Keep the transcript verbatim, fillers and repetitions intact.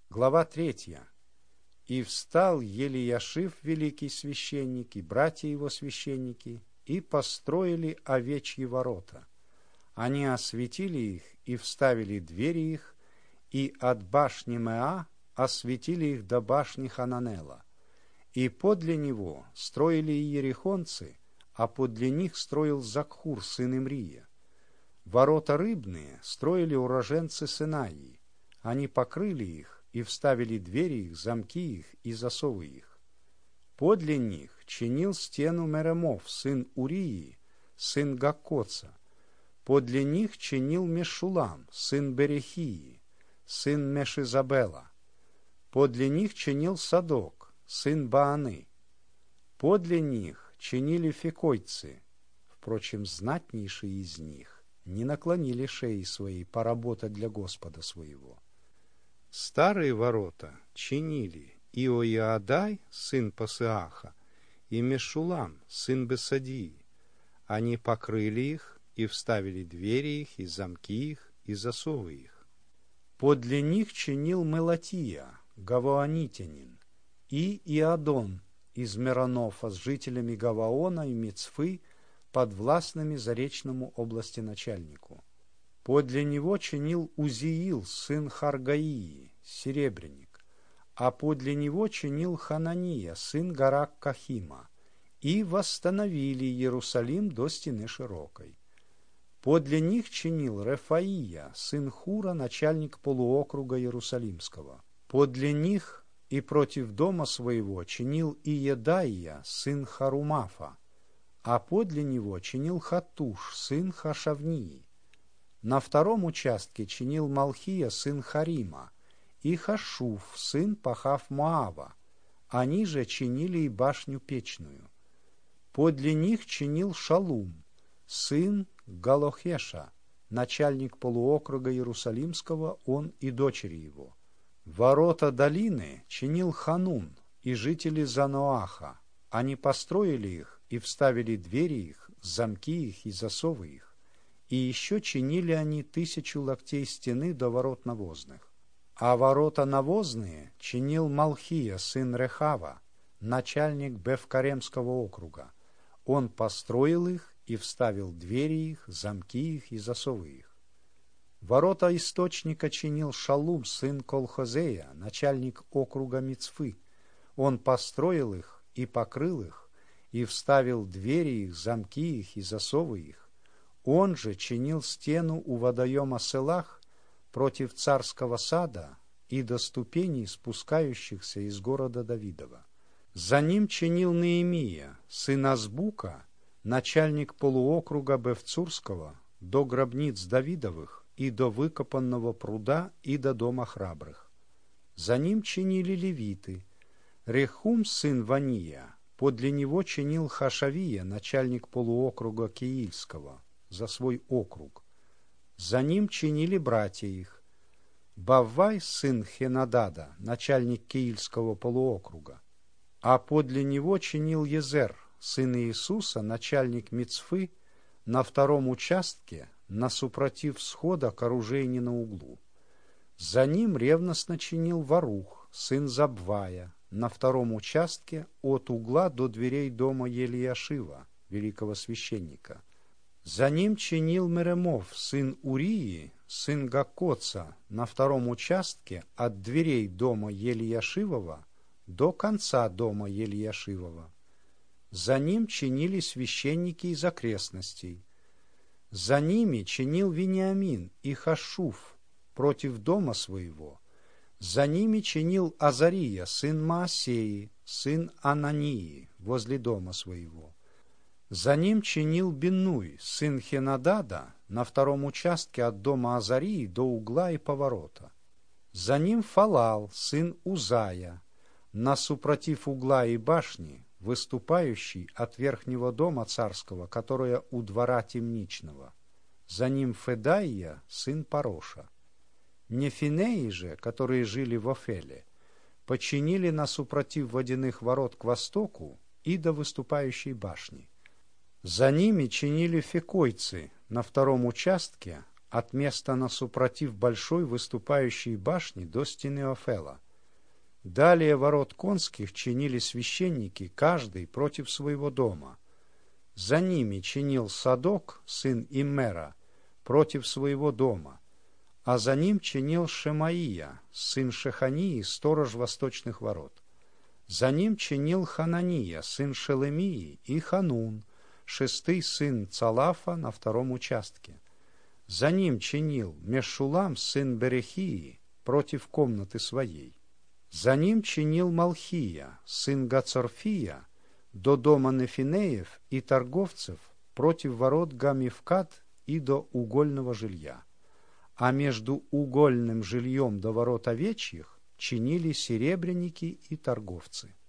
Глава третья. «И встал Елияшив, великий священник, и братья его священники, и построили овечьи ворота. Они осветили их и вставили двери их, и от башни Меа осветили их до башни Хананела. И подле него строили иерихонцы, а подле них строил Закхур, сын Имрия. Ворота рыбные строили уроженцы Синаии. Они покрыли их и вставили двери их, замки их и засовы их. Подле них чинил стену Меремов, сын Урии, сын Гаккоца. Подле них чинил Мешулам, сын Берехии, сын Мешизабела. Подле них чинил Садок, сын Бааны. Подле них чинили фекойцы. Впрочем, знатнейшие из них не наклонили шеи своей поработать для Господа своего. Старые ворота чинили Иоиадай, сын Пасеаха, и Мешулам, сын Бесадии. Они покрыли их и вставили двери их, и замки их, и засовы их. Подле них чинил Мелатия, гаваонитянин, и Иадон из Меронофа с жителями Гаваона и Мицфы, подвластными заречному области начальнику. Подле него чинил Узиил, сын Харгаии, серебряник, а подле него чинил Ханания, сын Гарак-Кахима, и восстановили Иерусалим до стены широкой. Подле них чинил Рефаия, сын Хура, начальник полуокруга Иерусалимского. Подле них и против дома своего чинил Иедаия, сын Харумафа, а подле него чинил Хатуш, сын Хашавнии. На втором участке чинил Малхия, сын Харима, и Хашуф, сын Пахав-Моава. Они же чинили и башню печную. Подле них чинил Шалум, сын Галохеша, начальник полуокруга Иерусалимского, он и дочери его. Ворота долины чинил Ханун и жители Заноаха. Они построили их и вставили двери их, замки их и засовы их. И еще чинили они тысячу локтей стены до ворот навозных. А ворота навозные чинил Малхия, сын Рехава, начальник Бевкаремского округа. Он построил их и вставил двери их, замки их и засовы их. Ворота источника чинил Шалум, сын Колхозея, начальник округа Мицфы. Он построил их и покрыл их, и вставил двери их, замки их и засовы их. Он же чинил стену у водоема Селах против царского сада и до ступеней, спускающихся из города Давидова. За ним чинил Неемия, сын Азбука, начальник полуокруга Бевцурского, до гробниц Давидовых и до выкопанного пруда и до дома храбрых. За ним чинили левиты. Рехум, сын Вания, подле него чинил Хашавия, начальник полуокруга Киильского, за свой округ. За ним чинили братья их. Баввай, сын Хенадада, начальник Киильского полуокруга, а подле него чинил Езер, сын Иисуса, начальник Мицфы, на втором участке, насупротив всхода к оружейне на углу. За ним ревностно чинил Варух, сын Забвая, на втором участке от угла до дверей дома Елияшива, великого священника. За ним чинил Меремов, сын Урии, сын Гаккоца, на втором участке от дверей дома Елияшивова до конца дома Елияшивова. За ним чинили священники из окрестностей. За ними чинил Вениамин и Хашуф против дома своего. За ними чинил Азария, сын Маасеи, сын Анании, возле дома своего. За ним чинил Биннуй, сын Хенадада, на втором участке от дома Азарии до угла и поворота. За ним Фалал, сын Узая, насупротив угла и башни, выступающий от верхнего дома царского, которое у двора темничного. За ним Федаия, сын Пароша. Нефинеи же, которые жили в Офеле, починили насупротив водяных ворот к востоку и до выступающей башни. За ними чинили фекойцы на втором участке от места на супротив большой выступающей башни до стены Офела. Далее ворот конских чинили священники, каждый против своего дома. За ними чинил Садок, сын Иммера, против своего дома, а за ним чинил Шемаия, сын Шехании, сторож восточных ворот. За ним чинил Ханания, сын Шелемии, и Ханун, шестый сын Цалафа на втором участке. За ним чинил Мешулам, сын Берехии, против комнаты своей. За ним чинил Малхия, сын Гацорфия, до дома Нефинеев и торговцев, против ворот Гамивкат и до угольного жилья. А между угольным жильем до ворот овечьих чинили серебряники и торговцы.